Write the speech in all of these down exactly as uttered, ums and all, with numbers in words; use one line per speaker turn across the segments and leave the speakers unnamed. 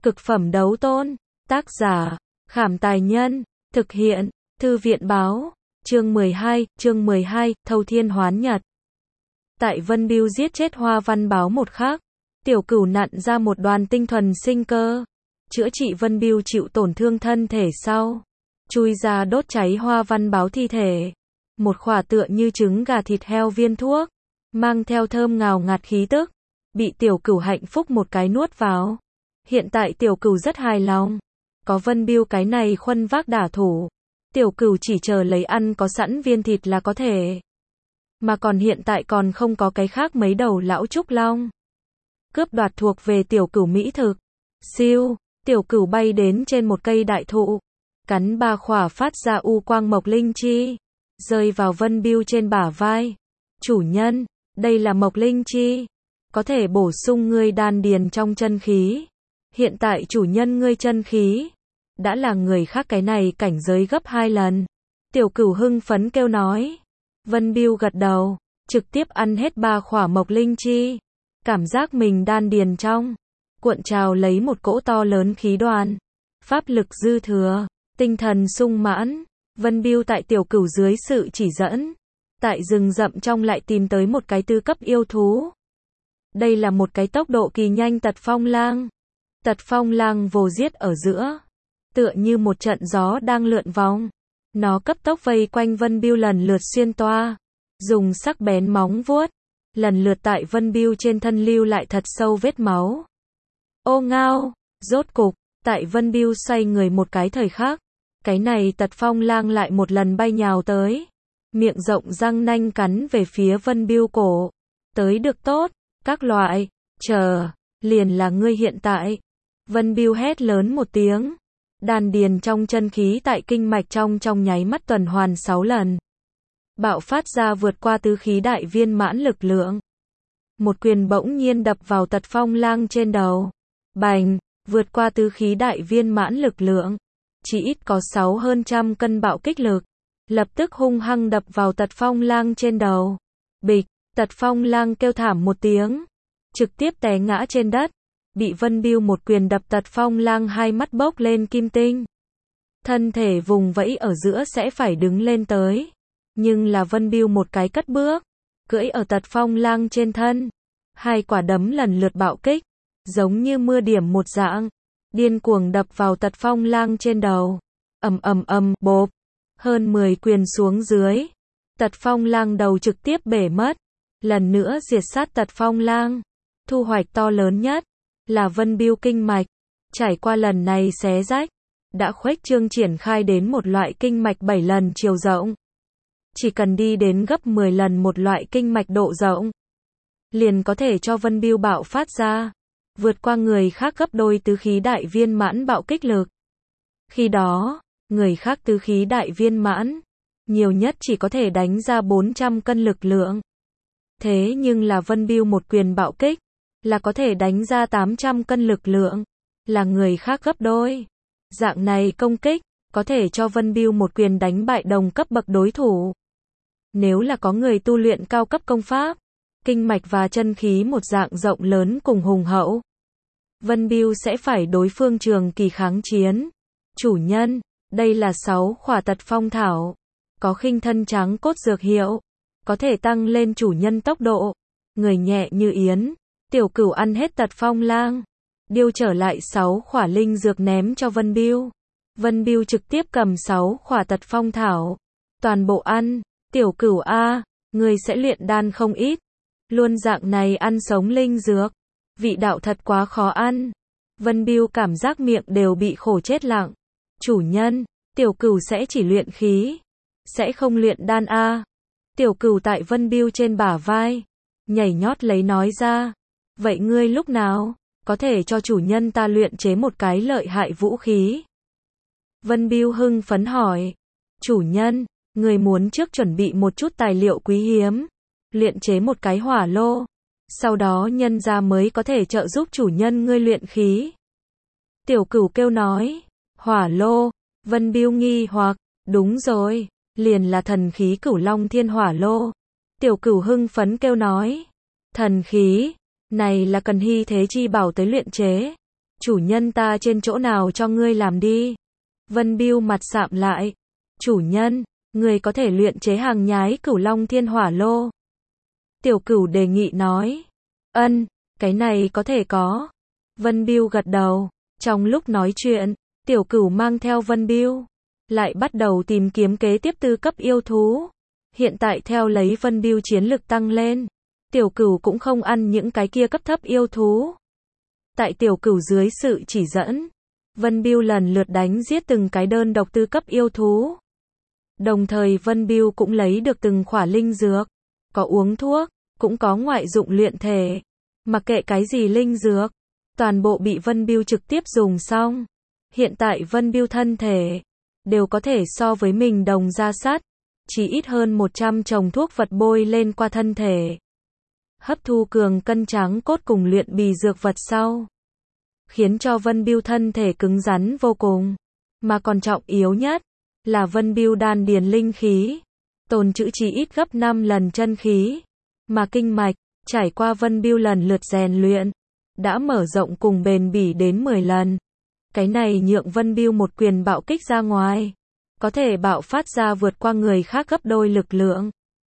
Cực phẩm đấu tôn. Tác giả, Khảm Tài Nhân. Thực hiện, Thư viện Báo. Chương mười hai, chương mười hai, Thâu Thiên Hoán Nhật. Tại Vân Bưu giết chết Hoa Văn Báo một khắc, Tiểu Cửu nặn ra một đoàn tinh thuần sinh cơ, chữa trị Vân Bưu chịu tổn thương thân thể sau, chui ra đốt cháy Hoa Văn Báo thi thể. Một khỏa tựa như trứng gà thịt heo viên thuốc, mang theo thơm ngào ngạt khí tức, bị Tiểu Cửu hạnh phúc một cái nuốt vào. Hiện tại Tiểu Cửu rất hài lòng, có Vân Bưu cái này khuân vác đả thủ, Tiểu Cửu chỉ chờ lấy ăn có sẵn viên thịt là có thể. Mà còn hiện tại còn không có cái khác mấy đầu lão trúc long. Cướp đoạt thuộc về Tiểu Cửu mỹ thực. Siêu, Tiểu Cửu bay đến trên một cây đại thụ, cắn ba khỏa phát ra u quang mộc linh chi, rơi vào Vân Bưu trên bả vai. Chủ nhân, đây là mộc linh chi, có thể bổ sung ngươi đan điền trong chân khí. Hiện tại chủ nhân ngươi chân khí đã là người khác cái này cảnh giới gấp hai lần. Tiểu Cửu hưng phấn kêu nói. Vân Bưu gật đầu, trực tiếp ăn hết ba khỏa mộc linh chi, cảm giác mình đan điền trong cuộn trào lấy một cỗ to lớn khí đoàn, pháp lực dư thừa, tinh thần sung mãn. Vân Bưu tại Tiểu Cửu dưới sự chỉ dẫn, tại rừng rậm trong lại tìm tới một cái tư cấp yêu thú. Đây là một cái tốc độ kỳ nhanh Tật Phong Lang. Tật Phong Lang vồ giết ở giữa, tựa như một trận gió đang lượn vòng. Nó cấp tốc vây quanh Vân Bưu lần lượt xuyên toa, dùng sắc bén móng vuốt, lần lượt tại Vân Bưu trên thân lưu lại thật sâu vết máu. Ô ngao, rốt cục, tại Vân Bưu xoay người một cái thời khắc, cái này Tật Phong Lang lại một lần bay nhào tới, miệng rộng răng nanh cắn về phía Vân Bưu cổ. Tới được tốt, các loại, chờ, liền là ngươi hiện tại. Vân Bưu hét lớn một tiếng. Đan điền trong chân khí tại kinh mạch trong trong nháy mắt tuần hoàn sáu lần. Bạo phát ra vượt qua tứ khí đại viên mãn lực lượng. Một quyền bỗng nhiên đập vào Tật Phong Lang trên đầu. Bành, vượt qua tứ khí đại viên mãn lực lượng. Chỉ ít có sáu hơn trăm cân bạo kích lực. Lập tức hung hăng đập vào Tật Phong Lang trên đầu. Bịch, Tật Phong Lang kêu thảm một tiếng, trực tiếp té ngã trên đất. Bị Vân Bưu một quyền đập Tật Phong Lang hai mắt bốc lên kim tinh. Thân thể vùng vẫy ở giữa sẽ phải đứng lên tới. Nhưng là Vân Bưu một cái cất bước, cưỡi ở Tật Phong Lang trên thân. Hai quả đấm lần lượt bạo kích, giống như mưa điểm một dạng, điên cuồng đập vào Tật Phong Lang trên đầu. Ầm ầm ầm, bộp, hơn mười quyền xuống dưới. Tật Phong Lang đầu trực tiếp bể mất. Lần nữa diệt sát Tật Phong Lang. Thu hoạch to lớn nhất là Vân Bưu kinh mạch, trải qua lần này xé rách, đã khuếch trương triển khai đến một loại kinh mạch bảy lần chiều rộng. Chỉ cần đi đến gấp mười lần một loại kinh mạch độ rộng, liền có thể cho Vân Bưu bạo phát ra, vượt qua người khác gấp đôi tứ khí đại viên mãn bạo kích lực. Khi đó, người khác tứ khí đại viên mãn, nhiều nhất chỉ có thể đánh ra bốn trăm cân lực lượng. Thế nhưng là Vân Bưu một quyền bạo kích, là có thể đánh ra tám trăm cân lực lượng, là người khác gấp đôi. Dạng này công kích, có thể cho Vân Bưu một quyền đánh bại đồng cấp bậc đối thủ. Nếu là có người tu luyện cao cấp công pháp, kinh mạch và chân khí một dạng rộng lớn cùng hùng hậu, Vân Bưu sẽ phải đối phương trường kỳ kháng chiến. Chủ nhân, đây là sáu khỏa Tật Phong Thảo, có khinh thân trắng cốt dược hiệu, có thể tăng lên chủ nhân tốc độ, người nhẹ như yến. Tiểu Cửu ăn hết Tật Phong Lang, điêu trở lại sáu khỏa linh dược ném cho Vân Bưu. Vân Bưu trực tiếp cầm sáu khỏa Tật Phong Thảo, toàn bộ ăn. Tiểu Cửu a, người sẽ luyện đan không ít, luôn dạng này ăn sống linh dược, vị đạo thật quá khó ăn. Vân Bưu cảm giác miệng đều bị khổ chết lặng. Chủ nhân, Tiểu Cửu sẽ chỉ luyện khí, sẽ không luyện đan a. Tiểu Cửu tại Vân Bưu trên bả vai, nhảy nhót lấy nói ra. Vậy ngươi lúc nào có thể cho chủ nhân ta luyện chế một cái lợi hại vũ khí? Vân Bưu hưng phấn hỏi. Chủ nhân, người muốn trước chuẩn bị một chút tài liệu quý hiếm, luyện chế một cái hỏa lô, sau đó nhân ra mới có thể trợ giúp chủ nhân ngươi luyện khí. Tiểu Cửu kêu nói. Hỏa lô? Vân Bưu nghi hoặc. Đúng rồi, liền là thần khí Cửu Long Thiên Hỏa Lô. Tiểu Cửu hưng phấn kêu nói. Thần khí? Này là cần hy thế chi bảo tới luyện chế. Chủ nhân ta trên chỗ nào cho ngươi làm đi. Vân Bưu mặt sạm lại. Chủ nhân, người có thể luyện chế hàng nhái Cửu Long Thiên Hỏa Lô. Tiểu Cửu đề nghị nói. Ân, cái này có thể có. Vân Bưu gật đầu. Trong lúc nói chuyện, Tiểu Cửu mang theo Vân Bưu, lại bắt đầu tìm kiếm kế tiếp tư cấp yêu thú. Hiện tại theo lấy Vân Bưu chiến lực tăng lên, Tiểu Cửu cũng không ăn những cái kia cấp thấp yêu thú. Tại Tiểu Cửu dưới sự chỉ dẫn, Vân Bưu lần lượt đánh giết từng cái đơn độc tư cấp yêu thú. Đồng thời Vân Bưu cũng lấy được từng khỏa linh dược, có uống thuốc, cũng có ngoại dụng luyện thể. Mặc kệ cái gì linh dược, toàn bộ bị Vân Bưu trực tiếp dùng xong. Hiện tại Vân Bưu thân thể đều có thể so với mình đồng ra sắt, chỉ ít hơn một trăm chồng thuốc vật bôi lên qua thân thể. Hấp thu cường cân tráng cốt cùng luyện bì dược vật sau, khiến cho Vân Bưu thân thể cứng rắn vô cùng, mà còn trọng yếu nhất là Vân Bưu đan điền linh khí, tồn trữ chỉ ít gấp năm lần chân khí, mà kinh mạch trải qua Vân Bưu lần lượt rèn luyện, đã mở rộng cùng bền bỉ đến mười lần. Cái này nhượng Vân Bưu một quyền bạo kích ra ngoài, có thể bạo phát ra vượt qua người khác gấp đôi lực lượng.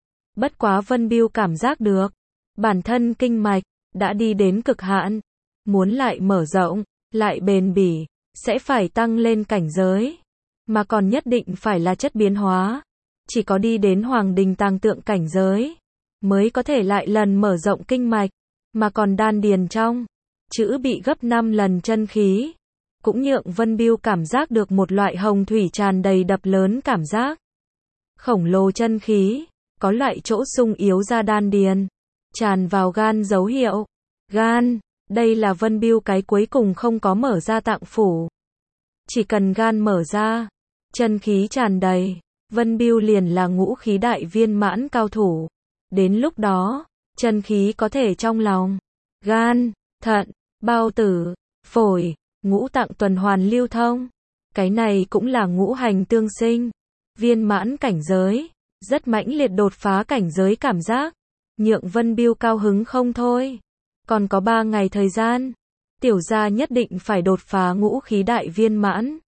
Bất quá Vân Bưu cảm giác được, bản thân kinh mạch đã đi đến cực hạn, muốn lại mở rộng, lại bền bỉ, sẽ phải tăng lên cảnh giới, mà còn nhất định phải là chất biến hóa. Chỉ có đi đến Hoàng Đình Tàng Tượng cảnh giới, mới có thể lại lần mở rộng kinh mạch, mà còn đan điền trong chữ bị gấp năm lần chân khí, cũng nhượng Vân Bưu cảm giác được một loại hồng thủy tràn đầy đập lớn cảm giác. Khổng lồ chân khí, có loại chỗ sung yếu ra đan điền, tràn vào gan dấu hiệu. Gan, đây là Vân Bưu cái cuối cùng không có mở ra tạng phủ. Chỉ cần gan mở ra, chân khí tràn đầy, Vân Bưu liền là ngũ khí đại viên mãn cao thủ. Đến lúc đó, chân khí có thể trong lòng, gan, thận, bao tử, phổi, ngũ tạng tuần hoàn lưu thông. Cái này cũng là ngũ hành tương sinh, viên mãn cảnh giới, rất mãnh liệt đột phá cảnh giới cảm giác, nhượng Vân Bưu cao hứng không thôi. Còn có ba ngày thời gian, tiểu gia nhất định phải đột phá ngũ khí đại viên mãn.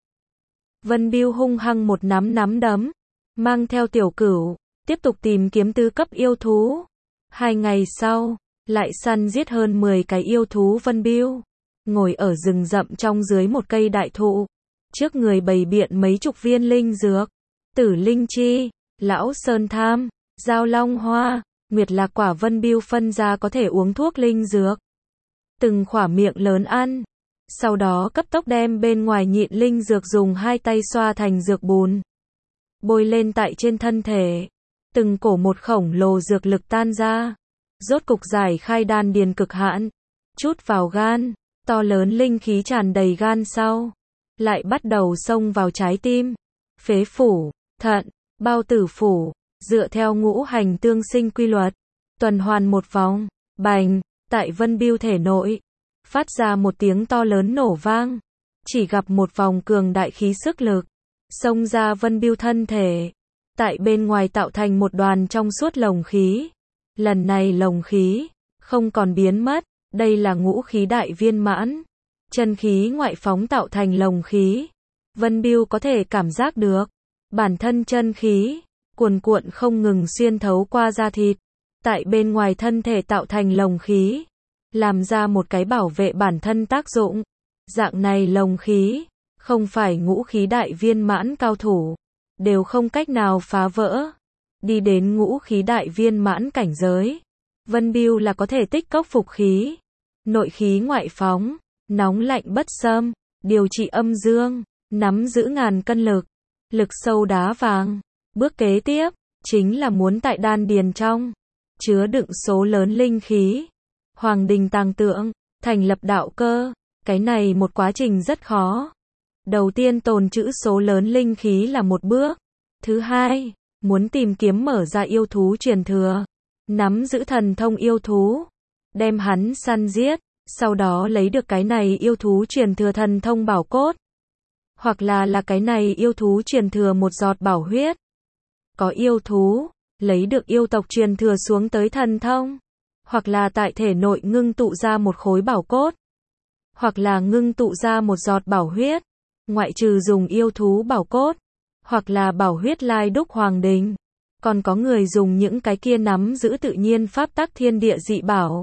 Vân Bưu hung hăng một nắm nắm đấm, mang theo Tiểu Cửu, tiếp tục tìm kiếm tứ cấp yêu thú. Hai ngày sau, lại săn giết hơn mười cái yêu thú. Vân Bưu ngồi ở rừng rậm trong dưới một cây đại thụ, trước người bày biện mấy chục viên linh dược, Tử Linh Chi, Lão Sơn Tham, Giao Long Hoa, Nguyệt Lạc Quả. Vân Bưu phân ra có thể uống thuốc linh dược, từng khỏa miệng lớn ăn, sau đó cấp tốc đem bên ngoài nhịn linh dược dùng hai tay xoa thành dược bùn, bôi lên tại trên thân thể. Từng cổ một khổng lồ dược lực tan ra, rốt cục giải khai đan điền cực hạn, chút vào gan, to lớn linh khí tràn đầy gan sau, lại bắt đầu xông vào trái tim, phế phủ, thận, bao tử phủ, dựa theo ngũ hành tương sinh quy luật, tuần hoàn một vòng, bành, tại Vân Bưu thể nội, phát ra một tiếng to lớn nổ vang, chỉ gặp một vòng cường đại khí sức lực, xông ra Vân Bưu thân thể, tại bên ngoài tạo thành một đoàn trong suốt lồng khí. Lần này lồng khí không còn biến mất, đây là ngũ khí đại viên mãn, chân khí ngoại phóng tạo thành lồng khí. Vân Bưu có thể cảm giác được, bản thân chân khí cuồn cuộn không ngừng xuyên thấu qua da thịt, tại bên ngoài thân thể tạo thành lồng khí, làm ra một cái bảo vệ bản thân tác dụng. Dạng này lồng khí, không phải ngũ khí đại viên mãn cao thủ đều không cách nào phá vỡ. Đi đến ngũ khí đại viên mãn cảnh giới, Vân Bưu là có thể tích cốc phục khí, nội khí ngoại phóng, nóng lạnh bất xâm, điều trị âm dương, nắm giữ ngàn cân lực, lực sâu đá vàng. Bước kế tiếp, chính là muốn tại đan điền trong, chứa đựng số lớn linh khí, Hoàng Đình Tàng Tượng, thành lập đạo cơ. Cái này một quá trình rất khó. Đầu tiên tồn trữ số lớn linh khí là một bước. Thứ hai, muốn tìm kiếm mở ra yêu thú truyền thừa, nắm giữ thần thông yêu thú, đem hắn săn giết, sau đó lấy được cái này yêu thú truyền thừa thần thông bảo cốt, hoặc là là cái này yêu thú truyền thừa một giọt bảo huyết. Có yêu thú lấy được yêu tộc truyền thừa xuống tới thần thông, hoặc là tại thể nội ngưng tụ ra một khối bảo cốt, hoặc là ngưng tụ ra một giọt bảo huyết, ngoại trừ dùng yêu thú bảo cốt, hoặc là bảo huyết lai đúc hoàng đình. Còn có người dùng những cái kia nắm giữ tự nhiên pháp tắc thiên địa dị bảo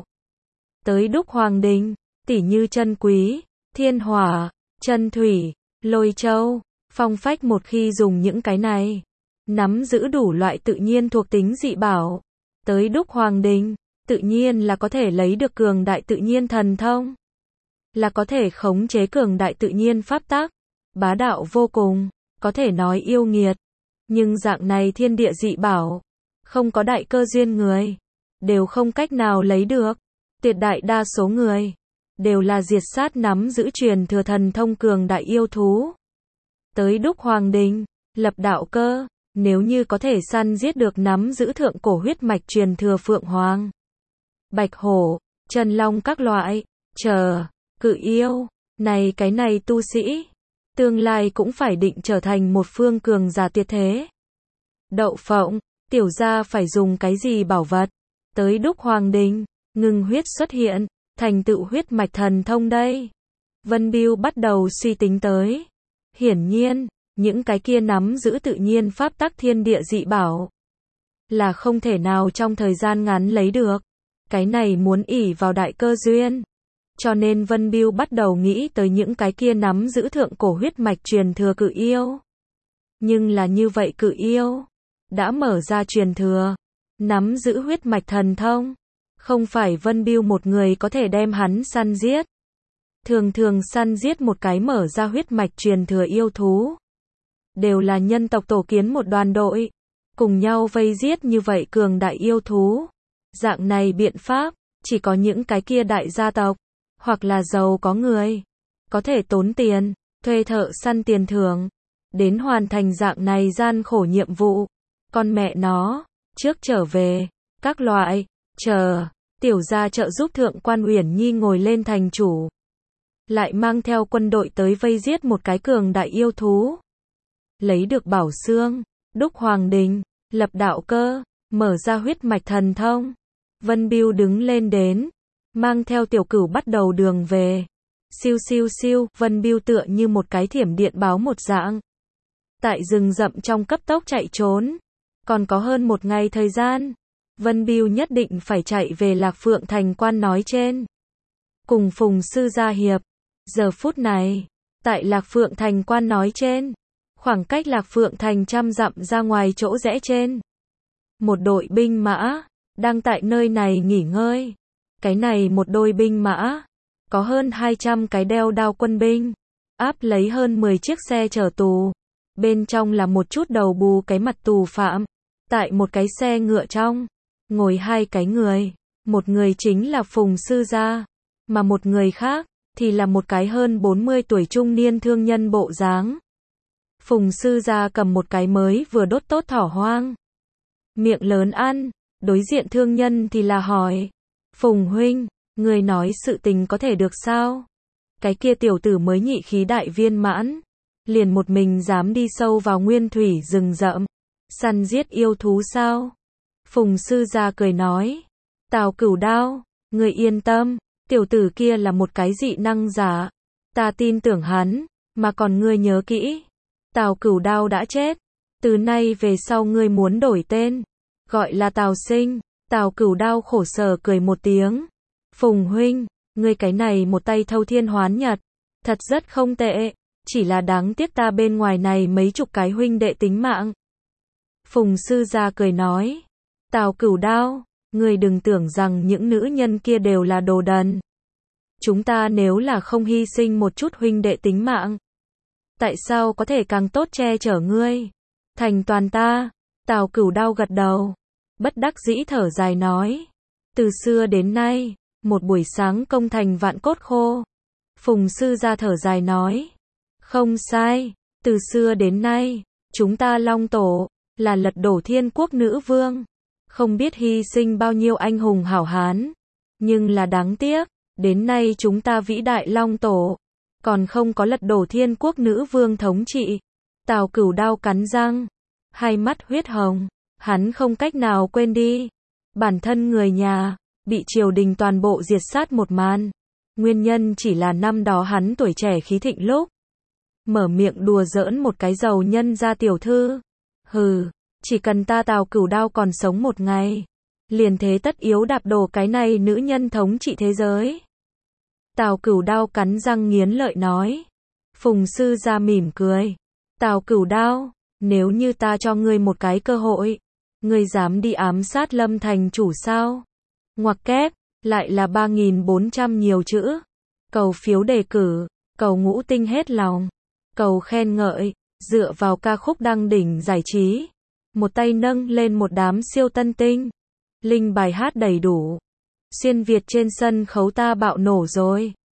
tới đúc hoàng đình, tỉ như chân quý, thiên hỏa, chân thủy, lôi châu, phong phách. Một khi dùng những cái này, nắm giữ đủ loại tự nhiên thuộc tính dị bảo tới đúc hoàng đình, tự nhiên là có thể lấy được cường đại tự nhiên thần thông, là có thể khống chế cường đại tự nhiên pháp tắc, bá đạo vô cùng, có thể nói yêu nghiệt. Nhưng dạng này thiên địa dị bảo, không có đại cơ duyên người, đều không cách nào lấy được. Tuyệt đại đa số người, đều là diệt sát nắm giữ truyền thừa thần thông cường đại yêu thú tới đúc hoàng đình, lập đạo cơ. Nếu như có thể săn giết được nắm giữ thượng cổ huyết mạch truyền thừa phượng hoàng, bạch hổ, chân long các loại, chờ, cự yêu, này cái này tu sĩ, tương lai cũng phải định trở thành một phương cường giả tuyệt thế. Đậu phộng, tiểu gia phải dùng cái gì bảo vật tới đúc hoàng đình, ngưng huyết xuất hiện, thành tựu huyết mạch thần thông đây? Vân Bưu bắt đầu suy tính tới. Hiển nhiên, những cái kia nắm giữ tự nhiên pháp tắc thiên địa dị bảo, là không thể nào trong thời gian ngắn lấy được. Cái này muốn ỷ vào đại cơ duyên. Cho nên Vân Bưu bắt đầu nghĩ tới những cái kia nắm giữ thượng cổ huyết mạch truyền thừa cự yêu. Nhưng là như vậy cự yêu, đã mở ra truyền thừa, nắm giữ huyết mạch thần thông. Không phải Vân Bưu một người có thể đem hắn săn giết. Thường thường săn giết một cái mở ra huyết mạch truyền thừa yêu thú, đều là nhân tộc tổ kiến một đoàn đội, cùng nhau vây giết như vậy cường đại yêu thú. Dạng này biện pháp, chỉ có những cái kia đại gia tộc, hoặc là giàu có người, có thể tốn tiền, thuê thợ săn tiền thưởng, đến hoàn thành dạng này gian khổ nhiệm vụ. Con mẹ nó, trước trở về, các loại, chờ, tiểu gia trợ giúp thượng quan Uyển Nhi ngồi lên thành chủ. Lại mang theo quân đội tới vây giết một cái cường đại yêu thú. Lấy được bảo xương, đúc hoàng đình, lập đạo cơ, mở ra huyết mạch thần thông. Vân Bưu đứng lên đến, mang theo tiểu cửu bắt đầu đường về. Siêu siêu siêu, Vân Bưu tựa như một cái thiểm điện báo một dạng. Tại rừng rậm trong cấp tốc chạy trốn. Còn có hơn một ngày thời gian, Vân Bưu nhất định phải chạy về Lạc Phượng Thành quan nói trên. Cùng Phùng Sư gia hiệp. Giờ phút này, tại Lạc Phượng Thành quan nói trên, khoảng cách Lạc Phượng Thành trăm dặm ra ngoài chỗ rẽ trên, một đội binh mã đang tại nơi này nghỉ ngơi. Cái này một đôi binh mã, có hơn hai trăm cái đeo đao quân binh, áp lấy hơn mười chiếc xe chở tù. Bên trong là một chút đầu bù cái mặt tù phạm. Tại một cái xe ngựa trong, ngồi hai cái người. Một người chính là Phùng Sư gia, mà một người khác thì là một cái hơn bốn mươi tuổi trung niên thương nhân bộ dáng. Phùng Sư gia cầm một cái mới vừa đốt tốt thỏ hoang, miệng lớn ăn. Đối diện thương nhân thì là hỏi, Phùng huynh, người nói sự tình có thể được sao? Cái kia tiểu tử mới nhị khí đại viên mãn, liền một mình dám đi sâu vào nguyên thủy rừng rậm, săn giết yêu thú sao? Phùng Sư gia cười nói, Tào Cửu Đao, người yên tâm, tiểu tử kia là một cái dị năng giả, ta tin tưởng hắn, mà còn ngươi nhớ kỹ, Tào Cửu Đao đã chết, từ nay về sau ngươi muốn đổi tên, gọi là Tào Sinh. Tào Cửu Đao khổ sở cười một tiếng, Phùng huynh, ngươi cái này một tay thâu thiên hoán nhật, thật rất không tệ, chỉ là đáng tiếc ta bên ngoài này mấy chục cái huynh đệ tính mạng. Phùng Sư gia cười nói, Tào Cửu Đao, ngươi đừng tưởng rằng những nữ nhân kia đều là đồ đần. Chúng ta nếu là không hy sinh một chút huynh đệ tính mạng, tại sao có thể càng tốt che chở ngươi? Thành toàn ta. Tào Cửu Đao gật đầu, bất đắc dĩ thở dài nói, từ xưa đến nay, một buổi sáng công thành vạn cốt khô. Phùng Sư gia thở dài nói, không sai, từ xưa đến nay, chúng ta Long Tổ, là lật đổ thiên quốc nữ vương, không biết hy sinh bao nhiêu anh hùng hảo hán, nhưng là đáng tiếc, đến nay chúng ta vĩ đại Long Tổ, còn không có lật đổ thiên quốc nữ vương thống trị. Tào Cửu Đao cắn răng, hai mắt huyết hồng, hắn không cách nào quên đi, bản thân người nhà, bị triều đình toàn bộ diệt sát một màn. Nguyên nhân chỉ là năm đó hắn tuổi trẻ khí thịnh lúc. Mở miệng đùa giỡn một cái giàu nhân gia tiểu thư. Hừ, chỉ cần ta Tào Cửu Đao còn sống một ngày. Liền thế tất yếu đạp đổ cái này nữ nhân thống trị thế giới. Tào Cửu Đao cắn răng nghiến lợi nói. Phùng sư gia mỉm cười. Tào Cửu Đao, nếu như ta cho ngươi một cái cơ hội, ngươi dám đi ám sát Lâm thành chủ sao? Ngoặc kép, lại là ba nghìn bốn trăm nhiều chữ. Cầu phiếu đề cử, cầu ngũ tinh hết lòng, cầu khen ngợi, dựa vào ca khúc đăng đỉnh giải trí. Một tay nâng lên một đám siêu tân tinh. Linh bài hát đầy đủ. Xuyên Việt trên sân khấu ta bạo nổ rồi.